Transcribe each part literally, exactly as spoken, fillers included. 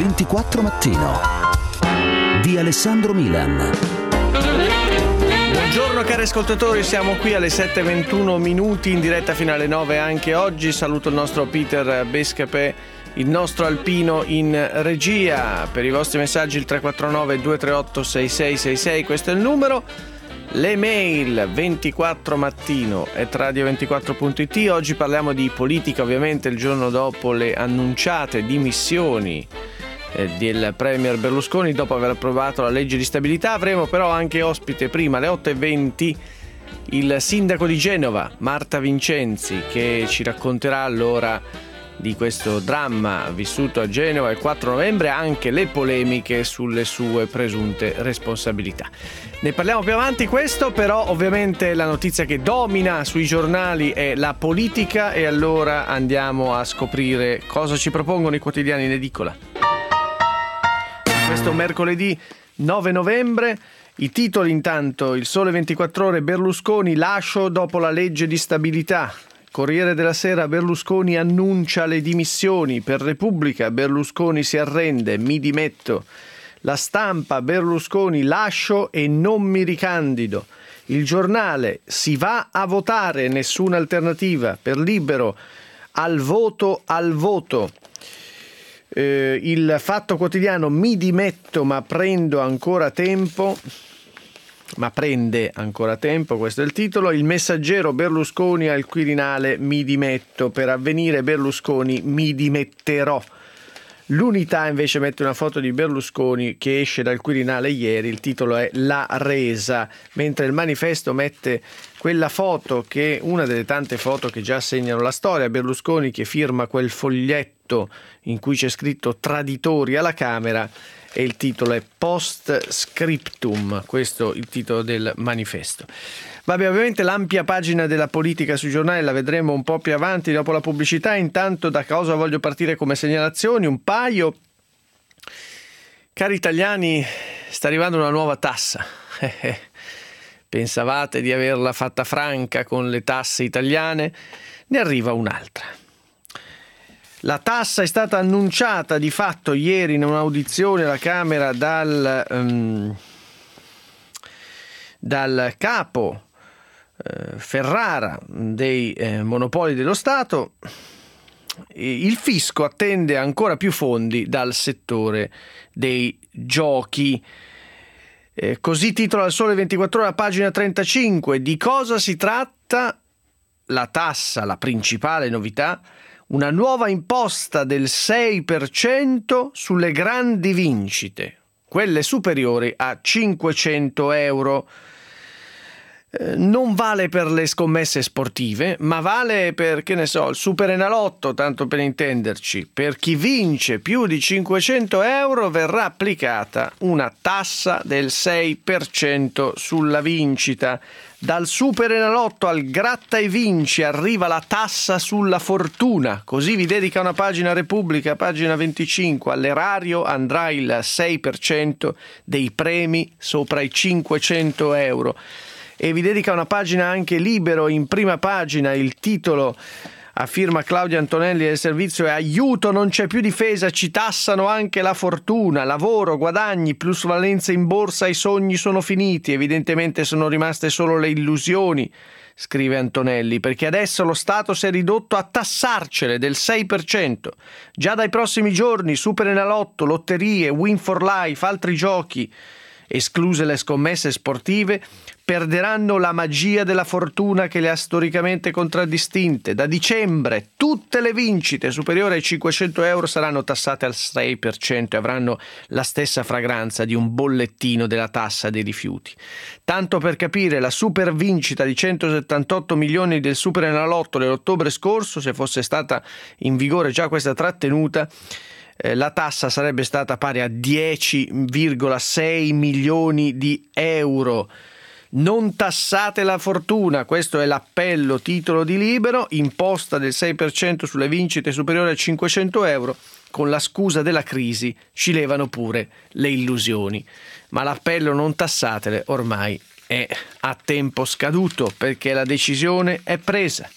ventiquattro Mattino di Alessandro Milan. Buongiorno cari ascoltatori, siamo qui alle sette e ventuno minuti in diretta fino alle nove anche oggi. Saluto il nostro Peter Bescapè, il nostro alpino in regia. Per i vostri messaggi il tre quattro nove due tre otto sei sei sei sei, questo è il numero. Le mail ventiquattro mattino at radio ventiquattro punto it. Oggi parliamo di politica, ovviamente il giorno dopo le annunciate dimissioni eh, del premier Berlusconi dopo aver approvato la legge di stabilità. Avremo però anche ospite prima alle otto e venti il sindaco di Genova, Marta Vincenzi, che ci racconterà allora di questo dramma vissuto a Genova il quattro novembre, anche le polemiche sulle sue presunte responsabilità. Ne parliamo più avanti. Questo però ovviamente la notizia che domina sui giornali è la politica, e allora andiamo a scoprire cosa ci propongono i quotidiani in edicola. Questo mercoledì nove novembre, i titoli intanto: Il Sole ventiquattro Ore, Berlusconi lascio dopo la legge di stabilità. Corriere della Sera, Berlusconi annuncia le dimissioni. Per Repubblica, Berlusconi si arrende, mi dimetto. La Stampa, Berlusconi lascio e non mi ricandido. Il Giornale, si va a votare, nessuna alternativa. Per Libero, al voto, al voto. Eh, il Fatto Quotidiano, mi dimetto ma prendo ancora tempo. Ma prende ancora tempo, questo è il titolo. Il Messaggero, Berlusconi al Quirinale, mi dimetto. Per Avvenire, Berlusconi, mi dimetterò. L'Unità invece mette una foto di Berlusconi che esce dal Quirinale ieri, il titolo è La resa, mentre il Manifesto mette quella foto che, una delle tante foto che già segnano la storia, Berlusconi che firma quel foglietto in cui c'è scritto traditori alla Camera, e il titolo è Post Scriptum, questo il titolo del Manifesto. Vabbè, ovviamente l'ampia pagina della politica sui giornali la vedremo un po' più avanti dopo la pubblicità. Intanto da cosa voglio partire come segnalazioni? Un paio. Cari italiani, sta arrivando una nuova tassa. Pensavate di averla fatta franca con le tasse italiane? Ne arriva un'altra. La tassa è stata annunciata di fatto ieri in un'audizione alla Camera dal, um, dal capo eh, Ferrara dei eh, monopoli dello Stato. Il fisco attende ancora più fondi dal settore dei giochi. Eh, così titola il Sole ventiquattro Ore, pagina trentacinque. Di cosa si tratta? La tassa, la principale novità: una nuova imposta del sei per cento sulle grandi vincite, quelle superiori a cinquecento euro. Eh, non vale per le scommesse sportive, ma vale per, che ne so, il Superenalotto, tanto per intenderci. Per chi vince più di cinquecento euro verrà applicata una tassa del sei per cento sulla vincita. Dal Superenalotto al gratta e vinci arriva la tassa sulla fortuna. Così vi dedica una pagina Repubblica, pagina venticinque. All'erario andrà il sei per cento dei premi sopra i cinquecento euro. E vi dedica una pagina anche Libero, in prima pagina. Il titolo a firma Claudia Antonelli del servizio è aiuto, non c'è più difesa, ci tassano anche la fortuna, lavoro, guadagni, plusvalenza in borsa, i sogni sono finiti, evidentemente sono rimaste solo le illusioni, scrive Antonelli, perché adesso lo Stato si è ridotto a tassarcele del sei per cento. Già dai prossimi giorni Superenalotto, lotterie, Win for Life, altri giochi, escluse le scommesse sportive, perderanno la magia della fortuna che le ha storicamente contraddistinte. Da dicembre tutte le vincite superiori ai cinquecento euro saranno tassate al sei per cento e avranno la stessa fragranza di un bollettino della tassa dei rifiuti. Tanto per capire, la super vincita di centosettantotto milioni del Superenalotto dell'ottobre scorso, se fosse stata in vigore già questa trattenuta, eh, la tassa sarebbe stata pari a dieci virgola sei milioni di euro. Non tassate la fortuna, questo è l'appello, titolo di Libero. Imposta del sei per cento sulle vincite superiori a cinquecento euro, con la scusa della crisi ci levano pure le illusioni. Ma l'appello non tassatele ormai è a tempo scaduto, perché la decisione è presa.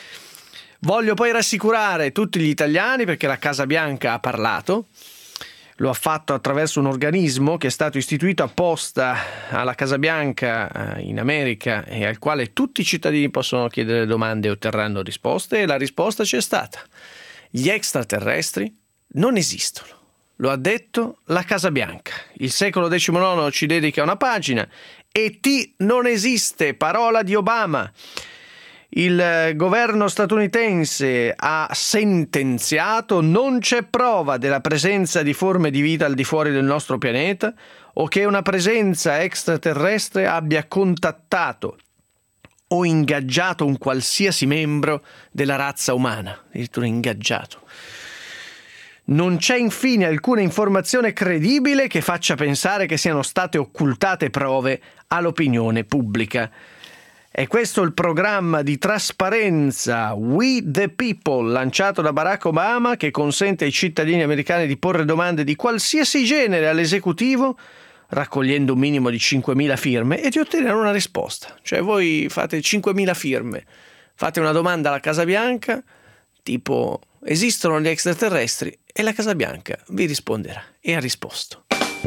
Voglio poi rassicurare tutti gli italiani, perché la Casa Bianca ha parlato. lo ha fatto attraverso un organismo che è stato istituito apposta alla Casa Bianca in America e al quale tutti i cittadini possono chiedere domande e otterranno risposte, e la risposta c'è stata. Gli extraterrestri non esistono. Lo ha detto la Casa Bianca. Il Secolo diciannove ci dedica una pagina. E T non esiste, parola di Obama. Il governo statunitense ha sentenziato: non c'è prova della presenza di forme di vita al di fuori del nostro pianeta o che una presenza extraterrestre abbia contattato o ingaggiato un qualsiasi membro della razza umana, addirittura ingaggiato. Non c'è infine alcuna informazione credibile che faccia pensare che siano state occultate prove all'opinione pubblica. È questo il programma di trasparenza We the People lanciato da Barack Obama, che consente ai cittadini americani di porre domande di qualsiasi genere all'esecutivo, raccogliendo un minimo di cinquemila firme, e di ottenere una risposta. Cioè voi fate cinquemila firme, fate una domanda alla Casa Bianca, tipo esistono gli extraterrestri, e la Casa Bianca vi risponderà, e ha risposto.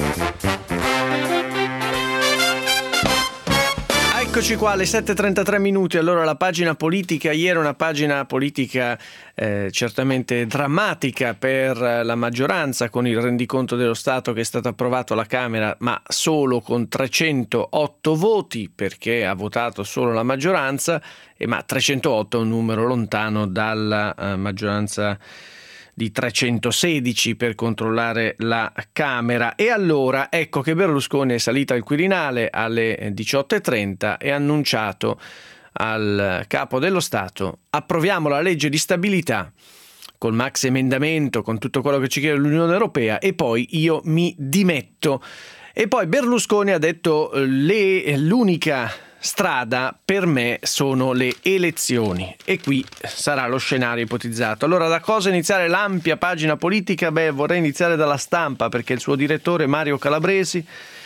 Eccoci qua alle sette e trentatré minuti. Allora, la pagina politica ieri è una pagina politica eh, certamente drammatica per la maggioranza, con il rendiconto dello Stato che è stato approvato alla Camera, ma solo con trecentootto voti, perché ha votato solo la maggioranza, e ma trecentootto è un numero lontano dalla eh, maggioranza di trecentosedici per controllare la Camera. E allora ecco che Berlusconi è salito al Quirinale alle diciotto e trenta e ha annunciato al Capo dello Stato: approviamo la legge di stabilità col max emendamento, con tutto quello che ci chiede l'Unione Europea, e poi io mi dimetto. E poi Berlusconi ha detto: le, l'unica strada per me sono le elezioni, e qui sarà lo scenario ipotizzato. Allora, da cosa iniziare l'ampia pagina politica? Beh, vorrei iniziare dalla Stampa, perché il suo direttore Mario Calabresi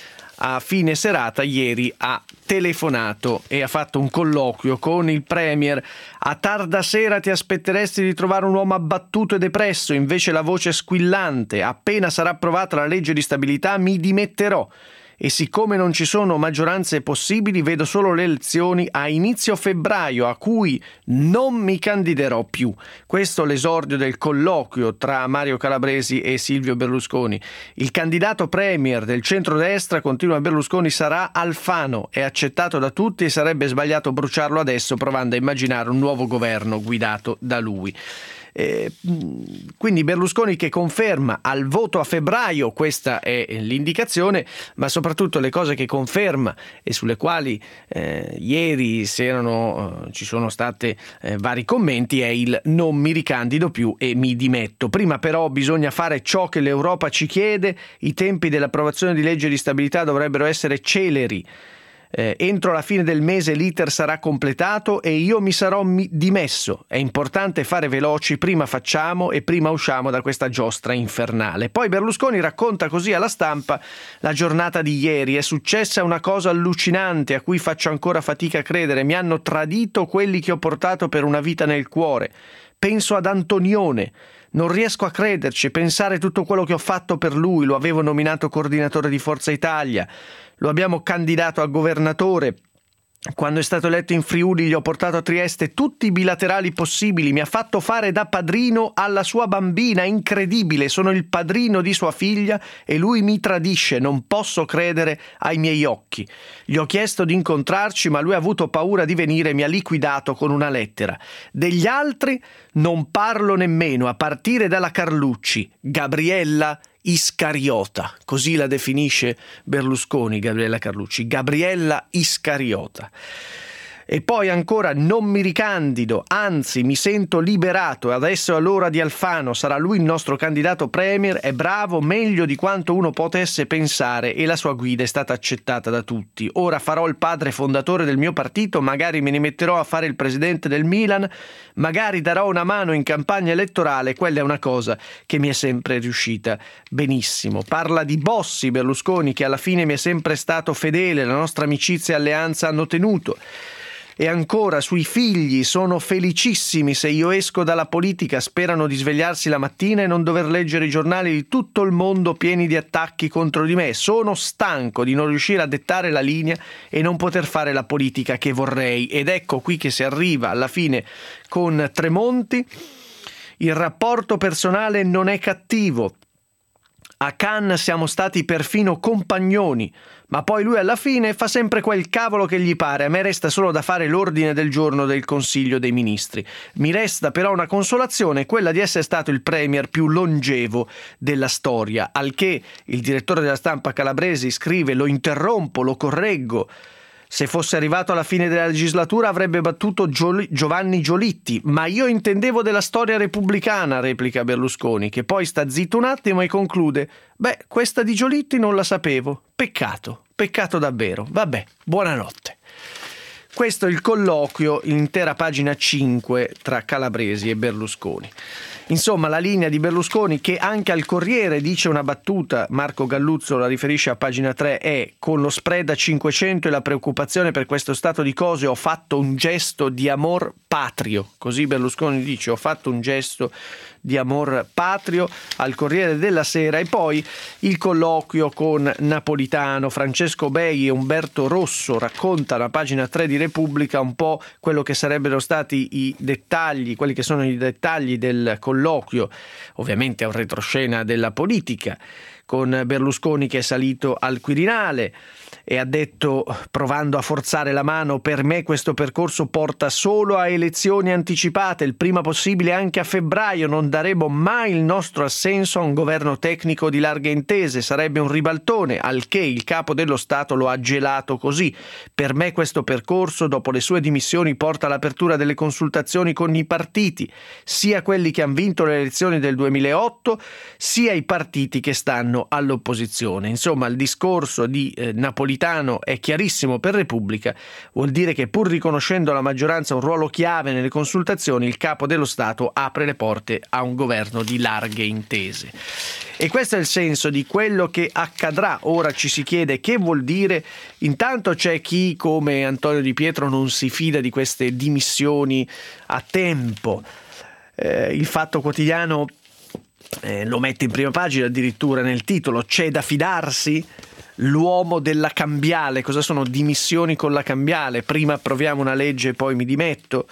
a fine serata ieri ha telefonato e ha fatto un colloquio con il Premier. A tarda sera ti aspetteresti di trovare un uomo abbattuto e depresso, invece la voce squillante: appena sarà approvata la legge di stabilità mi dimetterò. E siccome non ci sono maggioranze possibili, vedo solo le elezioni a inizio febbraio, a cui non mi candiderò più. Questo è l'esordio del colloquio tra Mario Calabresi e Silvio Berlusconi. Il candidato premier del centrodestra, continua Berlusconi, sarà Alfano, è accettato da tutti e sarebbe sbagliato bruciarlo adesso provando a immaginare un nuovo governo guidato da lui. Eh, quindi Berlusconi che conferma al voto a febbraio, questa è l'indicazione, ma soprattutto le cose che conferma e sulle quali eh, ieri si erano, ci sono state eh, vari commenti, è il non mi ricandido più e mi dimetto. Prima però bisogna fare ciò che l'Europa ci chiede, i tempi dell'approvazione di legge di stabilità dovrebbero essere celeri. Eh, entro la fine del mese l'iter sarà completato e io mi sarò mi- dimesso. È importante fare veloci, prima facciamo e prima usciamo da questa giostra infernale. Poi Berlusconi racconta così alla Stampa la giornata di ieri. È successa una cosa allucinante a cui faccio ancora fatica a credere. Mi hanno tradito quelli che ho portato per una vita nel cuore. Penso ad Antonione. Non riesco a crederci, pensare tutto quello che ho fatto per lui. Lo avevo nominato coordinatore di Forza Italia, lo abbiamo candidato a governatore. Quando è stato eletto in Friuli gli ho portato a Trieste tutti i bilaterali possibili, mi ha fatto fare da padrino alla sua bambina, incredibile, sono il padrino di sua figlia e lui mi tradisce, non posso credere ai miei occhi. Gli ho chiesto di incontrarci ma lui ha avuto paura di venire e mi ha liquidato con una lettera. Degli altri non parlo nemmeno, a partire dalla Carlucci, Gabriella Iscariota, così la definisce Berlusconi, Gabriella Carlucci, Gabriella Iscariota. E poi ancora non mi ricandido, anzi mi sento liberato e adesso è l'ora di Alfano, sarà lui il nostro candidato premier, è bravo meglio di quanto uno potesse pensare e la sua guida è stata accettata da tutti. Ora farò il padre fondatore del mio partito, magari me ne metterò a fare il presidente del Milan, magari darò una mano in campagna elettorale, quella è una cosa che mi è sempre riuscita benissimo. Parla di Bossi Berlusconi che alla fine mi è sempre stato fedele, la nostra amicizia e alleanza hanno tenuto. E ancora sui figli: sono felicissimi se io esco dalla politica, sperano di svegliarsi la mattina e non dover leggere i giornali di tutto il mondo pieni di attacchi contro di me. Sono stanco di non riuscire a dettare la linea e non poter fare la politica che vorrei. Ed ecco qui che si arriva alla fine con Tremonti. Il rapporto personale non è cattivo. A Cannes siamo stati perfino compagnoni, ma poi lui alla fine fa sempre quel cavolo che gli pare. A me resta solo da fare l'ordine del giorno del Consiglio dei Ministri. Mi resta però una consolazione, quella di essere stato il premier più longevo della storia, al che il direttore della stampa Calabresi scrive: lo interrompo, lo correggo. Se fosse arrivato alla fine della legislatura avrebbe battuto Gioli- Giovanni Giolitti, ma io intendevo della storia repubblicana, replica Berlusconi, che poi sta zitto un attimo e conclude: beh, questa di Giolitti non la sapevo, peccato, peccato davvero, vabbè, buonanotte. Questo è il colloquio, intera pagina cinque, tra Calabresi e Berlusconi. Insomma, la linea di Berlusconi, che anche al Corriere dice una battuta, Marco Galluzzo la riferisce a pagina tre, è: con lo spread a cinquecento e la preoccupazione per questo stato di cose ho fatto un gesto di amor patrio. Così Berlusconi dice: ho fatto un gesto di amor patrio, al Corriere della Sera. E poi il colloquio con Napolitano. Francesco Bei e Umberto Rosso raccontano a pagina tre di Repubblica un po' quello che sarebbero stati i dettagli, quelli che sono i dettagli del colloquio. Ovviamente è un retroscena della politica, con Berlusconi che è salito al Quirinale e ha detto, provando a forzare la mano: per me questo percorso porta solo a elezioni anticipate, il prima possibile anche a febbraio. Non daremo mai il nostro assenso a un governo tecnico di larghe intese, sarebbe un ribaltone. Al che il capo dello Stato lo ha gelato così: per me questo percorso, dopo le sue dimissioni, porta all'apertura delle consultazioni con i partiti, sia quelli che hanno vinto le elezioni del duemilaotto, sia i partiti che stanno all'opposizione. Insomma, il discorso di eh, Napolitano è chiarissimo per Repubblica: vuol dire che, pur riconoscendo alla maggioranza un ruolo chiave nelle consultazioni, il capo dello Stato apre le porte a un governo di larghe intese. E questo è il senso di quello che accadrà. Ora ci si chiede che vuol dire. Intanto c'è chi, come Antonio Di Pietro, non si fida di queste dimissioni a tempo. Eh, il Fatto Quotidiano eh, lo mette in prima pagina, addirittura nel titolo: c'è da fidarsi? L'uomo della cambiale. Cosa sono dimissioni con la cambiale? Prima approviamo una legge e poi mi dimetto.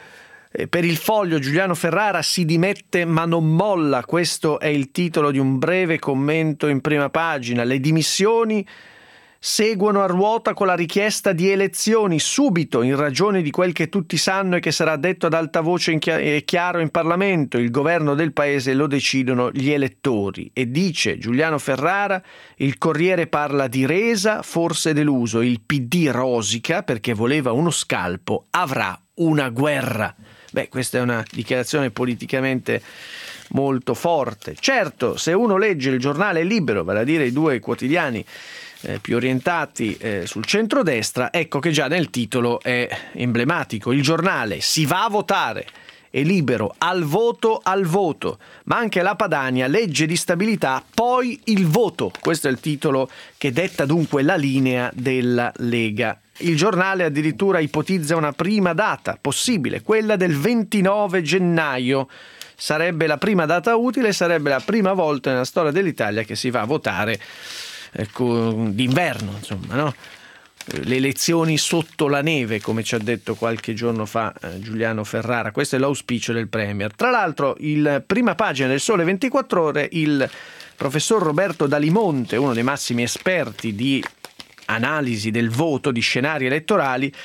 Eh, per il Foglio, Giuliano Ferrara si dimette ma non molla. Questo è il titolo di un breve commento in prima pagina. Le dimissioni seguono a ruota con la richiesta di elezioni subito, in ragione di quel che tutti sanno e che sarà detto ad alta voce e chiaro in Parlamento: il governo del paese lo decidono gli elettori. E dice Giuliano Ferrara: il Corriere parla di resa, forse deluso, il P D rosica perché voleva uno scalpo, avrà una guerra. Beh, questa è una dichiarazione politicamente molto forte. Certo, se uno legge il giornale Libero, vale a dire i due quotidiani Eh, più orientati eh, sul centrodestra, ecco che già nel titolo è emblematico. Il giornale: si va a votare, e Libero: al voto, al voto. Ma anche la Padania: legge di stabilità, poi il voto. Questo è il titolo che detta dunque la linea della Lega. Il giornale addirittura ipotizza una prima data possibile, quella del ventinove gennaio. Sarebbe la prima data utile, sarebbe la prima volta nella storia dell'Italia che si va a votare ecco, d'inverno, insomma, no? Le elezioni sotto la neve, come ci ha detto qualche giorno fa eh, Giuliano Ferrara. Questo è l'auspicio del Premier. Tra l'altro, il prima pagina del Sole ventiquattro Ore, il professor Roberto Dalimonte, uno dei massimi esperti di analisi del voto, di scenari elettorali,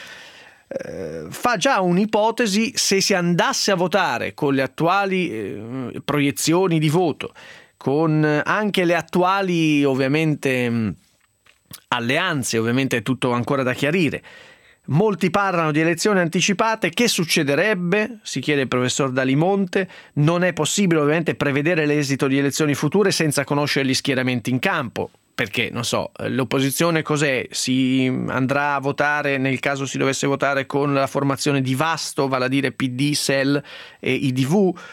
eh, fa già un'ipotesi: se si andasse a votare con le attuali eh, proiezioni di voto, con anche le attuali ovviamente alleanze, ovviamente è tutto ancora da chiarire. Molti parlano di elezioni anticipate. Che succederebbe? Si chiede il professor Dalimonte. Non è possibile ovviamente prevedere l'esito di elezioni future senza conoscere gli schieramenti in campo, perché, non so, l'opposizione cos'è? Si andrà a votare, nel caso si dovesse votare, con la formazione di vasto, vale a dire P D, S E L e I D V.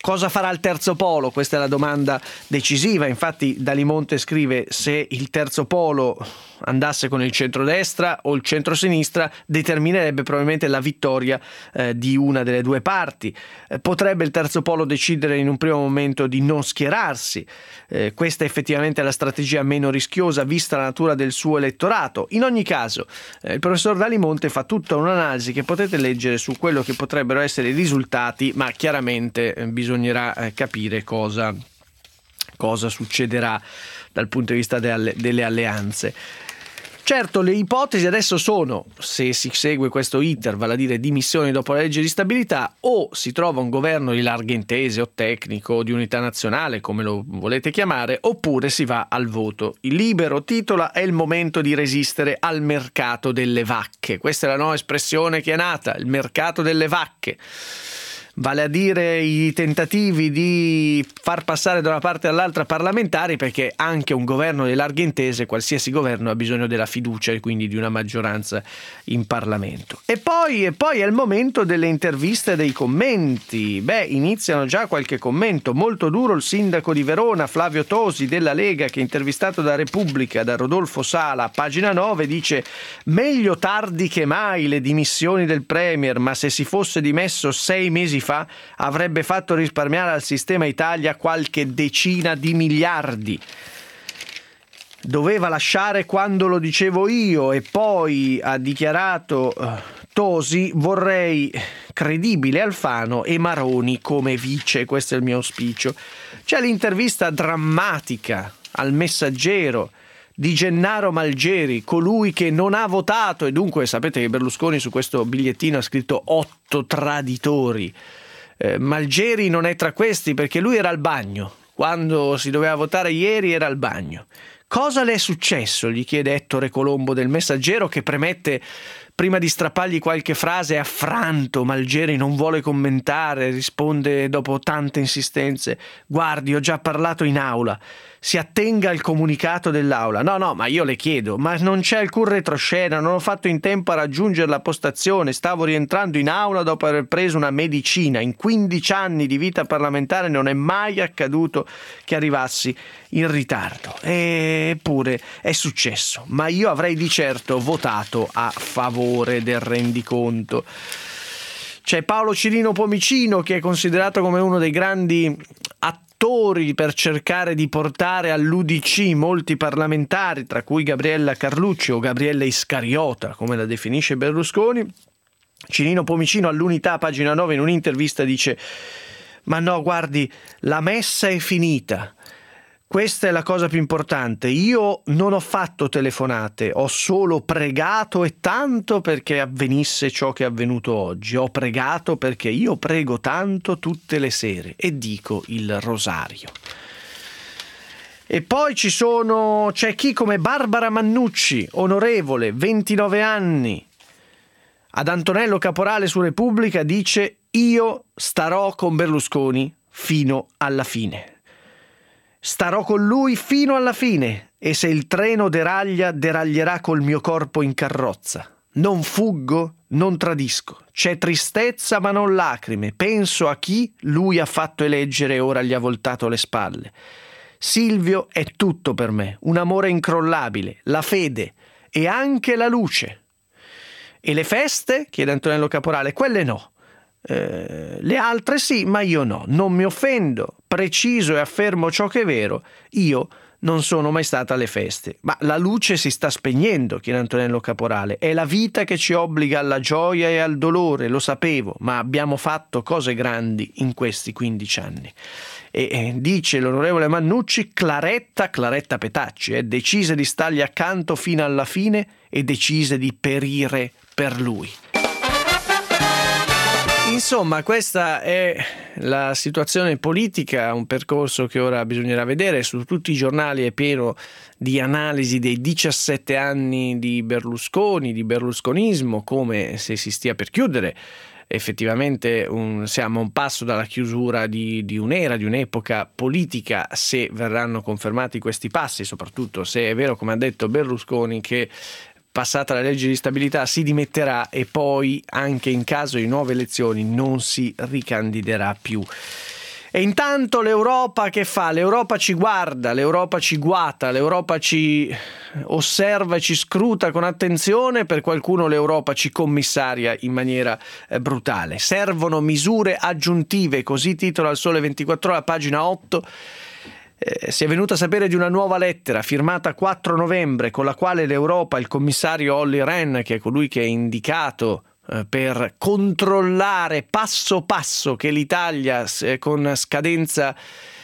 Cosa farà il terzo polo? Questa è la domanda decisiva. Infatti Dalimonte scrive: se il terzo polo andasse con il centrodestra o il centrosinistra determinerebbe probabilmente la vittoria eh, di una delle due parti. Eh, potrebbe il terzo polo decidere in un primo momento di non schierarsi. Eh, questa effettivamente è la strategia meno rischiosa vista la natura del suo elettorato. In ogni caso eh, il professor Dalimonte fa tutta un'analisi che potete leggere su quello che potrebbero essere i risultati, ma chiaramente eh, bisognerà eh, capire cosa, cosa succederà dal punto di vista delle, delle alleanze. Certo, le ipotesi adesso sono, se si segue questo iter, vale a dire dimissioni dopo la legge di stabilità, o si trova un governo di larga intesa o tecnico o di unità nazionale, come lo volete chiamare, oppure si va al voto. Il Libero titola: è il momento di resistere al mercato delle vacche. Questa è la nuova espressione che è nata, il mercato delle vacche. Vale a dire i tentativi di far passare da una parte all'altra parlamentari, perché anche un governo di larghe intese, qualsiasi governo, ha bisogno della fiducia e quindi di una maggioranza in Parlamento. E poi, e poi è il momento delle interviste e dei commenti. Beh, iniziano già qualche commento. Molto duro il sindaco di Verona, Flavio Tosi della Lega, che intervistato da Repubblica, da Rodolfo Sala, a pagina nove, dice: meglio tardi che mai le dimissioni del Premier, ma se si fosse dimesso sei mesi fa avrebbe fatto risparmiare al sistema Italia qualche decina di miliardi. Doveva lasciare quando lo dicevo io. E poi ha dichiarato uh, Tosi: vorrei credibile Alfano e Maroni come vice, questo è il mio auspicio. C'è l'intervista drammatica al Messaggero di Gennaro Malgeri, colui che non ha votato, e dunque sapete che Berlusconi su questo bigliettino ha scritto otto traditori. Eh, Malgeri non è tra questi, perché lui era al bagno. Quando si doveva votare ieri era al bagno. Cosa le è successo? Gli chiede Ettore Colombo del Messaggero, che premette, prima di strappargli qualche frase, affranto. Malgeri non vuole commentare, risponde dopo tante insistenze: guardi, ho già parlato in aula, si attenga al comunicato dell'aula. No, no, ma io le chiedo, ma non c'è alcun retroscena, non ho fatto in tempo a raggiungere la postazione, stavo rientrando in aula dopo aver preso una medicina. In quindici anni di vita parlamentare non è mai accaduto che arrivassi in ritardo. Eppure è successo, ma io avrei di certo votato a favore del rendiconto. C'è Paolo Cirino Pomicino, che è considerato come uno dei grandi attori per cercare di portare all'U D C molti parlamentari, tra cui Gabriella Carlucci o Gabriella Iscariota, come la definisce Berlusconi. Cirino Pomicino all'Unità, pagina nove, in un'intervista dice: ma no, guardi, la messa è finita. Questa è la cosa più importante. Io non ho fatto telefonate, ho solo pregato, e tanto perché avvenisse ciò che è avvenuto oggi. Ho pregato perché io prego tanto tutte le sere e dico il rosario. E poi ci sono, c'è chi come Barbara Mannucci, onorevole, ventinove anni, ad Antonello Caporale su Repubblica dice: io starò con Berlusconi fino alla fine. Starò con lui fino alla fine, e se il treno deraglia, deraglierà col mio corpo in carrozza. Non fuggo, non tradisco. C'è tristezza ma non lacrime. Penso a chi lui ha fatto eleggere e ora gli ha voltato le spalle. Silvio è tutto per me, un amore incrollabile, la fede e anche la luce. E le feste? Chiede Antonello Caporale. Quelle no. Eh, le altre sì, ma io no, non mi offendo, preciso e affermo ciò che è vero, io non sono mai stata alle feste. Ma la luce si sta spegnendo, chiede Antonello Caporale, è la vita che ci obbliga alla gioia e al dolore, lo sapevo, ma abbiamo fatto cose grandi in questi quindici anni. E eh, dice l'onorevole Mannucci: Claretta, Claretta Petacci, eh, decise di stargli accanto fino alla fine e decise di perire per lui. Insomma, questa è la situazione politica, un percorso che ora bisognerà vedere. Su tutti i giornali è pieno di analisi dei diciassette anni di Berlusconi, di berlusconismo, come se si stia per chiudere. Effettivamente un, siamo a un passo dalla chiusura di, di un'era, di un'epoca politica, se verranno confermati questi passi, soprattutto se è vero, come ha detto Berlusconi, che passata la legge di stabilità si dimetterà e poi, anche in caso di nuove elezioni, non si ricandiderà più. E intanto l'Europa che fa? L'Europa ci guarda, l'Europa ci guata, l'Europa ci osserva e ci scruta con attenzione, per qualcuno l'Europa ci commissaria in maniera eh, brutale. Servono misure aggiuntive, così titola il Sole ventiquattro Ore, pagina otto. Eh, si è venuto a sapere di una nuova lettera firmata quattro novembre con la quale l'Europa, il commissario Olli Rehn, che è colui che è indicato per controllare passo passo che l'Italia con scadenza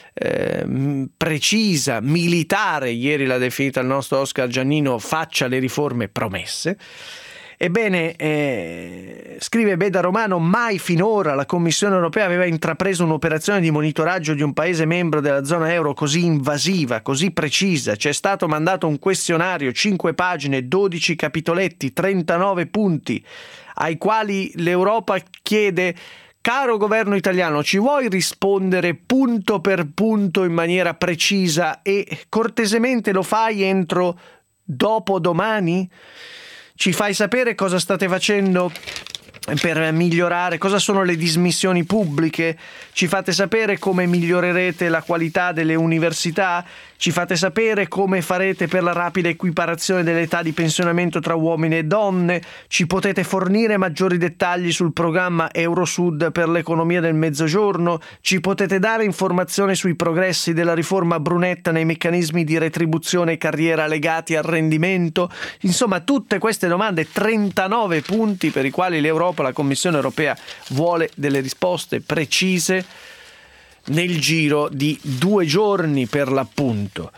eh, precisa, militare, ieri l'ha definita il nostro Oscar Giannino, faccia le riforme promesse. Ebbene, eh, scrive Beda Romano, mai finora la Commissione europea aveva intrapreso un'operazione di monitoraggio di un paese membro della zona euro così invasiva, così precisa. C'è stato mandato un questionario, cinque pagine, dodici capitoletti, trentanove punti, ai quali l'Europa chiede: caro governo italiano, ci vuoi rispondere punto per punto in maniera precisa e cortesemente lo fai entro dopodomani? Ci fai sapere cosa state facendo per migliorare, cosa sono le dismissioni pubbliche, ci fate sapere come migliorerete la qualità delle università, ci fate sapere come farete per la rapida equiparazione dell'età di pensionamento tra uomini e donne, ci potete fornire maggiori dettagli sul programma Eurosud per l'economia del Mezzogiorno, ci potete dare informazioni sui progressi della riforma Brunetta nei meccanismi di retribuzione e carriera legati al rendimento. Insomma, tutte queste domande, trentanove punti per i quali l'Europa, la Commissione europea, vuole delle risposte precise nel giro di due giorni per l'appunto,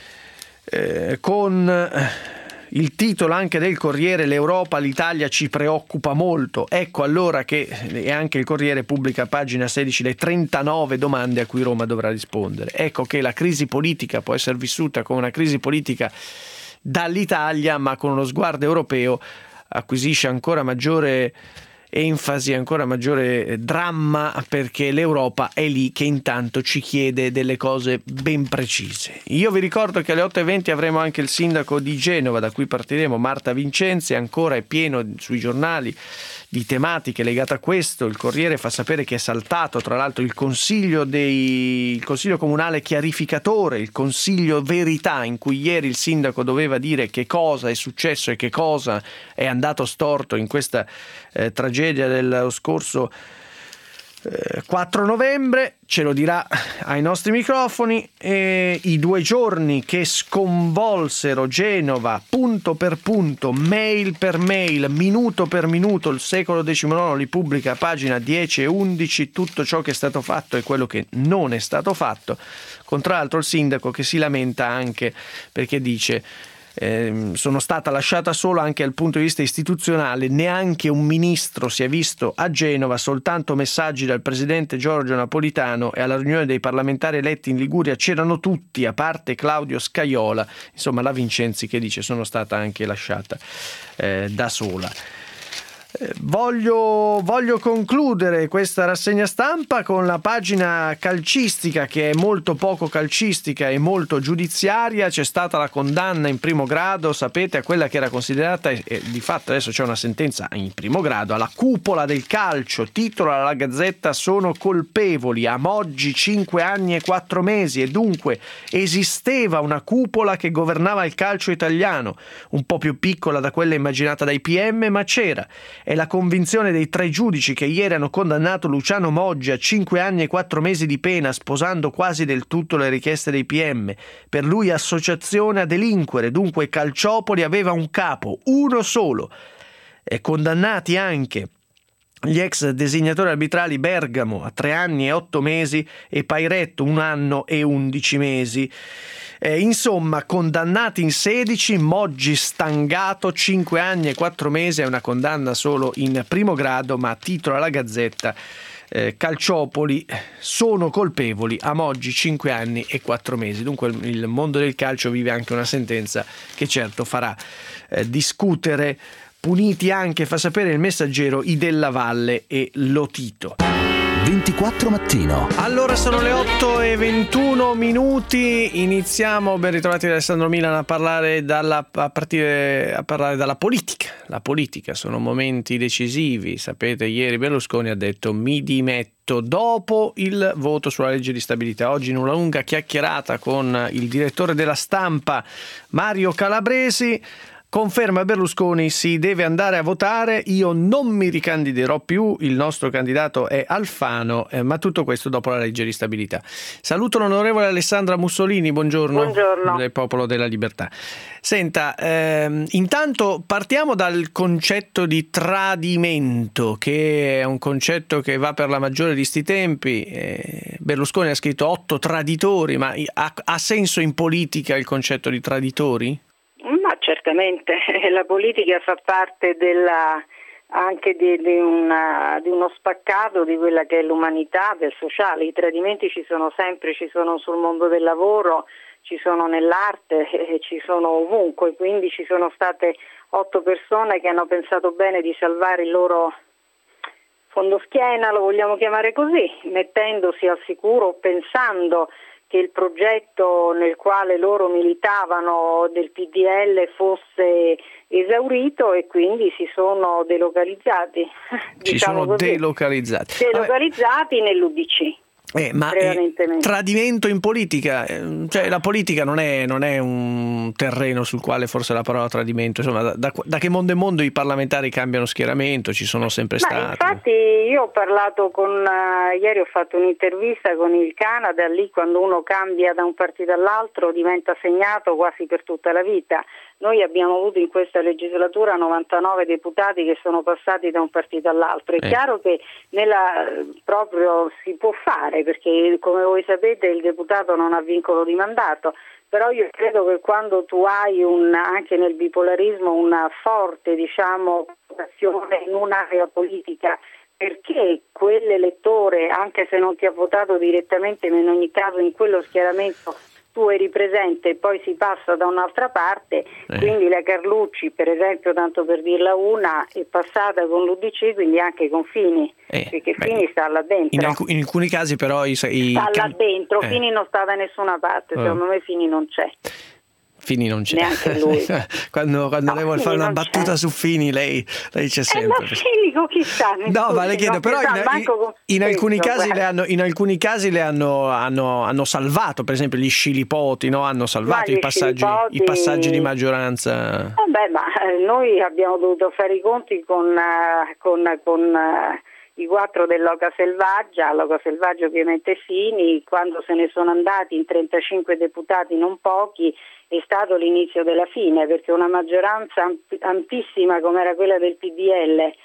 eh, con il titolo anche del Corriere: l'Europa, l'Italia ci preoccupa molto. Ecco allora che, e anche il Corriere pubblica a pagina sedici le trentanove domande a cui Roma dovrà rispondere. Ecco che la crisi politica può essere vissuta come una crisi politica dall'Italia, ma con uno sguardo europeo acquisisce ancora maggiore enfasi, ancora maggiore dramma, perché l'Europa è lì che intanto ci chiede delle cose ben precise. Io vi ricordo che alle otto e venti avremo anche il sindaco di Genova, da cui partiremo, Marta Vincenzi. Ancora è pieno sui giornali di tematiche legate a questo. Il Corriere fa sapere che è saltato tra l'altro il consiglio dei il consiglio comunale chiarificatore, il consiglio verità, in cui ieri il sindaco doveva dire che cosa è successo e che cosa è andato storto in questa eh, tragedia dello scorso eh, quattro novembre. Ce lo dirà ai nostri microfoni. E i due giorni che sconvolsero Genova punto per punto, mail per mail, minuto per minuto, il Secolo diciannove li pubblica a pagina dieci e undici, tutto ciò che è stato fatto e quello che non è stato fatto, con tra l'altro il sindaco che si lamenta anche perché dice: Eh, sono stata lasciata sola anche dal punto di vista istituzionale, neanche un ministro si è visto a Genova, soltanto messaggi dal presidente Giorgio Napolitano, e alla riunione dei parlamentari eletti in Liguria c'erano tutti, a parte Claudio Scajola. Insomma, la Vincenzi che dice: sono stata anche lasciata eh, da sola. Voglio, voglio concludere questa rassegna stampa con la pagina calcistica, che è molto poco calcistica e molto giudiziaria. C'è stata la condanna in primo grado, sapete, a quella che era considerata, e di fatto adesso c'è una sentenza in primo grado, alla cupola del calcio. Titola la Gazzetta: sono colpevoli, a Moggi cinque anni e quattro mesi, e dunque esisteva una cupola che governava il calcio italiano, un po' più piccola da quella immaginata dai P M, ma c'era. È la convinzione dei tre giudici che ieri hanno condannato Luciano Moggi a cinque anni e quattro mesi di pena, sposando quasi del tutto le richieste dei P M. Per lui associazione a delinquere, dunque Calciopoli aveva un capo, uno solo. E condannati anche gli ex designatori arbitrali Bergamo a tre anni e otto mesi e Pairetto un anno e undici mesi. Eh, insomma, condannati in sedici, Moggi stangato cinque anni e quattro mesi, è una condanna solo in primo grado, ma titola la Gazzetta: eh, Calciopoli sono colpevoli, a Moggi cinque anni e quattro mesi. Dunque il mondo del calcio vive anche una sentenza che certo farà eh, discutere. Puniti anche, fa sapere il Messaggero, i Della Valle e Lotito. ventiquattro Mattino. Allora sono le otto e ventuno minuti, iniziamo, ben ritrovati da Alessandro Milan a parlare dalla, a partire a parlare dalla politica. La politica sono momenti decisivi, sapete, ieri Berlusconi ha detto mi dimetto dopo il voto sulla legge di stabilità. Oggi in una lunga chiacchierata con il direttore della Stampa Mario Calabresi conferma Berlusconi si deve andare a votare, io non mi ricandiderò più, il nostro candidato è Alfano, eh, ma tutto questo dopo la legge di stabilità. Saluto l'onorevole Alessandra Mussolini, buongiorno, buongiorno. Del Popolo della Libertà. Senta, ehm, intanto partiamo dal concetto di tradimento, che è un concetto che va per la maggiore di sti tempi. Eh, Berlusconi ha scritto otto traditori, ma ha, ha senso in politica il concetto di traditori? Ma certamente la politica fa parte della, anche di, di, una, di uno spaccato di quella che è l'umanità, del sociale. I tradimenti ci sono sempre, ci sono sul mondo del lavoro, ci sono nell'arte, eh, ci sono ovunque, quindi ci sono state otto persone che hanno pensato bene di salvare il loro fondoschiena, lo vogliamo chiamare così, mettendosi al sicuro, pensando che il progetto nel quale loro militavano del P D L fosse esaurito e quindi si sono delocalizzati. Ci diciamo sono così. delocalizzati. Delocalizzati nell'U D C. Eh, ma eh, tradimento in politica, eh, cioè la politica non è, non è un terreno sul quale forse la parola tradimento, insomma, da, da, da che mondo è mondo i parlamentari cambiano schieramento, ci sono sempre ma stati. Infatti io ho parlato con, uh, ieri ho fatto un'intervista con il Canada, lì quando uno cambia da un partito all'altro diventa segnato quasi per tutta la vita. Noi abbiamo avuto in questa legislatura novantanove deputati che sono passati da un partito all'altro. È eh. chiaro che nella, proprio si può fare, perché come voi sapete il deputato non ha vincolo di mandato, però io credo che quando tu hai un, anche nel bipolarismo una forte, diciamo, votazione in un'area politica, perché quell'elettore, anche se non ti ha votato direttamente, ma in ogni caso in quello schieramento tu eri presente e poi si passa da un'altra parte, eh. quindi la Carlucci, per esempio, tanto per dirla una, è passata con l'U D C, quindi anche con Fini, eh, perché beh, Fini sta là dentro. In, alc- in alcuni casi però i, i sta cam- là dentro, eh. Fini non sta da nessuna parte, oh. secondo me Fini non c'è. Fini non c'è. Neanche lui. quando quando no, lei vuole fare una battuta c'è. su Fini, lei, lei c'è sempre. Eh, ma Fini con chi sta? No, ma le chiedo, però in, in, in alcuni casi le hanno, in alcuni casi le hanno, hanno, hanno salvato, per esempio gli scilipoti, no? Hanno salvato i passaggi, i passaggi di maggioranza. Eh beh, ma noi abbiamo dovuto fare i conti con, uh, con, con uh, i quattro dell'Oca Selvaggia, l'Oca Selvaggia ovviamente Fini, quando se ne sono andati in trentacinque deputati, non pochi, è stato l'inizio della fine, perché una maggioranza ampissima come era quella del P D L e,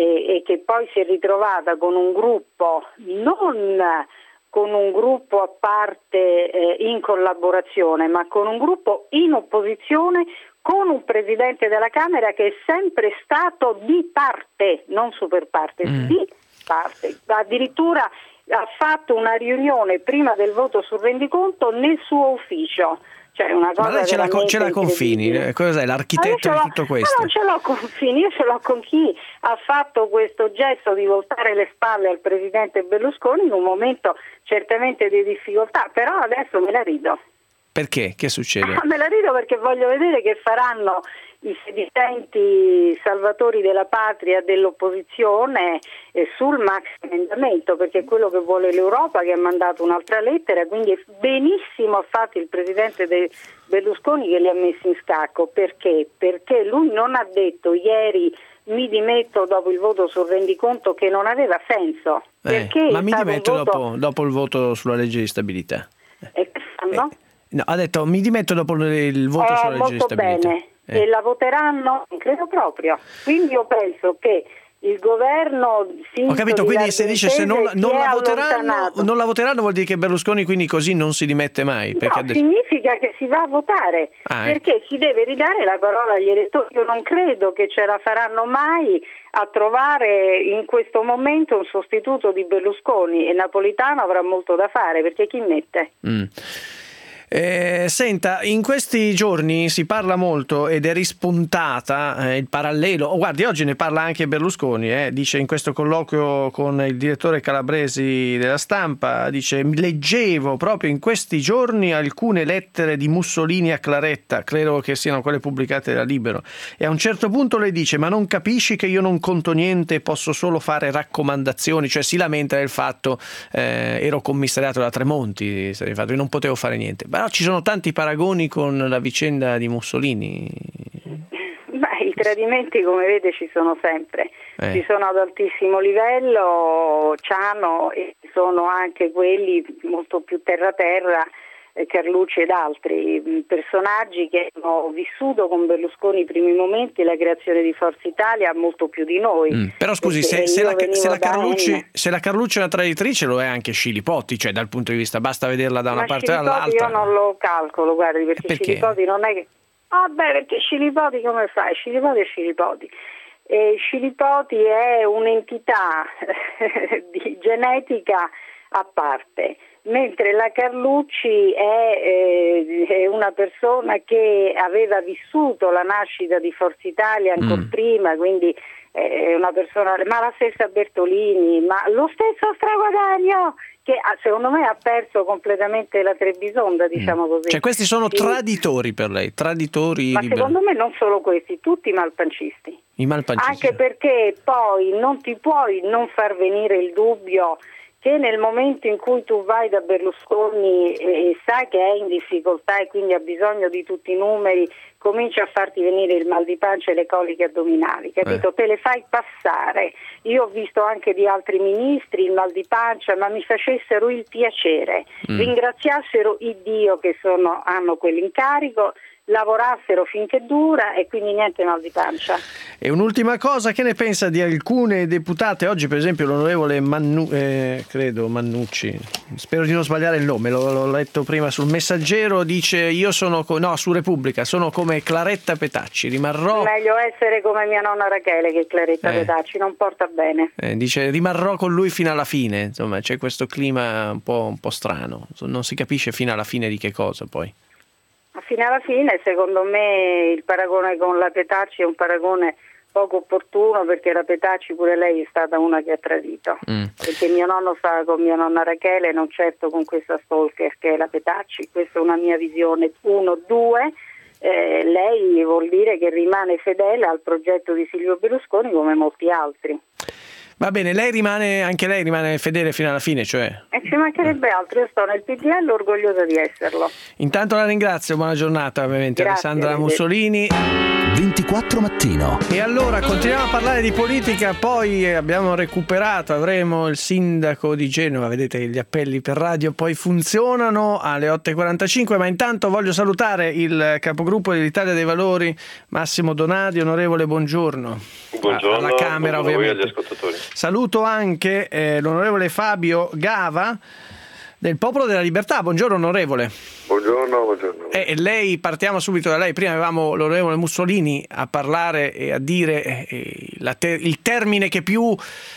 e che poi si è ritrovata con un gruppo, non con un gruppo a parte eh, in collaborazione, ma con un gruppo in opposizione, con un presidente della Camera che è sempre stato di parte, non super parte, mm. di parte. Addirittura ha fatto una riunione prima del voto sul rendiconto nel suo ufficio. Cioè una cosa. Ma lei ce l'ha con, ce l'ha con Fini, cos'è l'architetto di tutto questo? No, non ce l'ho con Fini, io ce l'ho con chi ha fatto questo gesto di voltare le spalle al presidente Berlusconi in un momento certamente di difficoltà, però adesso me la rido. Perché? Che succede? Me la rido perché voglio vedere che faranno i sedicenti salvatori della patria dell'opposizione eh, sul maxi emendamento, perché è quello che vuole l'Europa, che ha mandato un'altra lettera, quindi benissimo ha fatto il presidente de Berlusconi che li ha messi in scacco. Perché? Perché lui non ha detto ieri mi dimetto dopo il voto sul rendiconto, che non aveva senso. Eh, perché ma mi dimetto voto... dopo, dopo il voto sulla legge di stabilità. E che fanno? Eh, no, ha detto mi dimetto dopo il voto eh, sulla legge di stabilità. Bene. E la voteranno? Credo proprio. Quindi io penso che il governo ho capito, quindi se dice se non, non, la voteranno, non la voteranno vuol dire che Berlusconi quindi così non si dimette mai, perché no, significa che si va a votare, ah, perché eh. si deve ridare la parola agli elettori. Io non credo che ce la faranno mai a trovare in questo momento un sostituto di Berlusconi, e Napolitano avrà molto da fare, perché chi mette? Mm. Eh, senta, in questi giorni si parla molto ed è rispuntata eh, il parallelo. Oh, guardi, oggi ne parla anche Berlusconi, eh, dice in questo colloquio con il direttore Calabresi della Stampa, dice: leggevo proprio in questi giorni alcune lettere di Mussolini a Claretta, credo che siano quelle pubblicate da Libero, e a un certo punto le dice: ma non capisci che io non conto niente e posso solo fare raccomandazioni? Cioè si lamenta del fatto eh, ero commissariato da Tremonti, io non potevo fare niente. Però ci sono tanti paragoni con la vicenda di Mussolini. Beh, i tradimenti, come vede, ci sono sempre, eh. ci sono ad altissimo livello, Ciano, e sono anche quelli molto più terra-terra, Carlucci ed altri personaggi che hanno vissuto con Berlusconi i primi momenti, la creazione di Forza Italia, molto più di noi. Mm. Però scusi, se, se, la, se, la Carlucci, se la Carlucci è una traditrice, lo è anche Scilipoti, cioè dal punto di vista, basta vederla da una Ma parte all'altra. Io non lo calcolo, guardi, perché, perché? Scilipoti non è che... Ah beh, perché Scilipoti come fai? Scilipoti è Scilipoti. E Scilipoti è un'entità di genetica a parte, mentre la Carlucci è, eh, è una persona che aveva vissuto la nascita di Forza Italia ancora mm. prima, quindi è una persona, ma la stessa Bertolini, ma lo stesso Straguadagno, che secondo me ha perso completamente la Trebisonda, diciamo mm. così. Cioè questi sono sì. traditori per lei, traditori. Ma di secondo me non solo questi, tutti i malpancisti. I malpancisti. Anche perché poi non ti puoi non far venire il dubbio che nel momento in cui tu vai da Berlusconi e sai che è in difficoltà e quindi ha bisogno di tutti i numeri, comincia a farti venire il mal di pancia e le coliche addominali, capito? Eh. Te le fai passare. Io ho visto anche di altri ministri il mal di pancia, ma mi facessero il piacere, mm. ringraziassero il Dio che sono, hanno quell'incarico, lavorassero finché dura e quindi niente mal di pancia. E un'ultima cosa, che ne pensa di alcune deputate? Oggi per esempio l'onorevole Mannu, eh, credo Mannucci, spero di non sbagliare il nome, l'ho, l'ho letto prima sul Messaggero, dice io sono, co- no su Repubblica, sono come Claretta Petacci, rimarrò... Meglio essere come mia nonna Rachele che Claretta eh. Petacci, non porta bene. Eh, dice rimarrò con lui fino alla fine, insomma c'è questo clima un po', un po' strano, non si capisce fino alla fine di che cosa poi. Fino alla fine, secondo me, il paragone con la Petacci è un paragone poco opportuno, perché la Petacci pure lei è stata una che ha tradito, mm. perché mio nonno stava con mia nonna Rachele, non certo con questa stalker che è la Petacci. Questa è una mia visione. Uno, due, eh, lei vuol dire che rimane fedele al progetto di Silvio Berlusconi come molti altri. Va bene, lei rimane, anche lei rimane fedele fino alla fine, cioè? E ci mancherebbe altro, io sto nel P D L orgogliosa di esserlo. Intanto la ringrazio, buona giornata ovviamente. Grazie, Alessandra Mussolini. ventiquattro mattino. E allora continuiamo a parlare di politica, poi abbiamo recuperato, avremo il sindaco di Genova, vedete gli appelli per radio poi funzionano alle otto e quarantacinque, ma intanto voglio salutare il capogruppo dell'Italia dei Valori, Massimo Donadio. Onorevole, buongiorno. Buongiorno, alla Camera buongiorno ovviamente. A voi, agli ascoltatori. Saluto anche eh, l'onorevole Fabio Gava del Popolo della Libertà. Buongiorno onorevole. Buongiorno, buongiorno. E eh, lei, partiamo subito da lei. Prima avevamo l'onorevole Mussolini a parlare e a dire eh, la te- il termine che più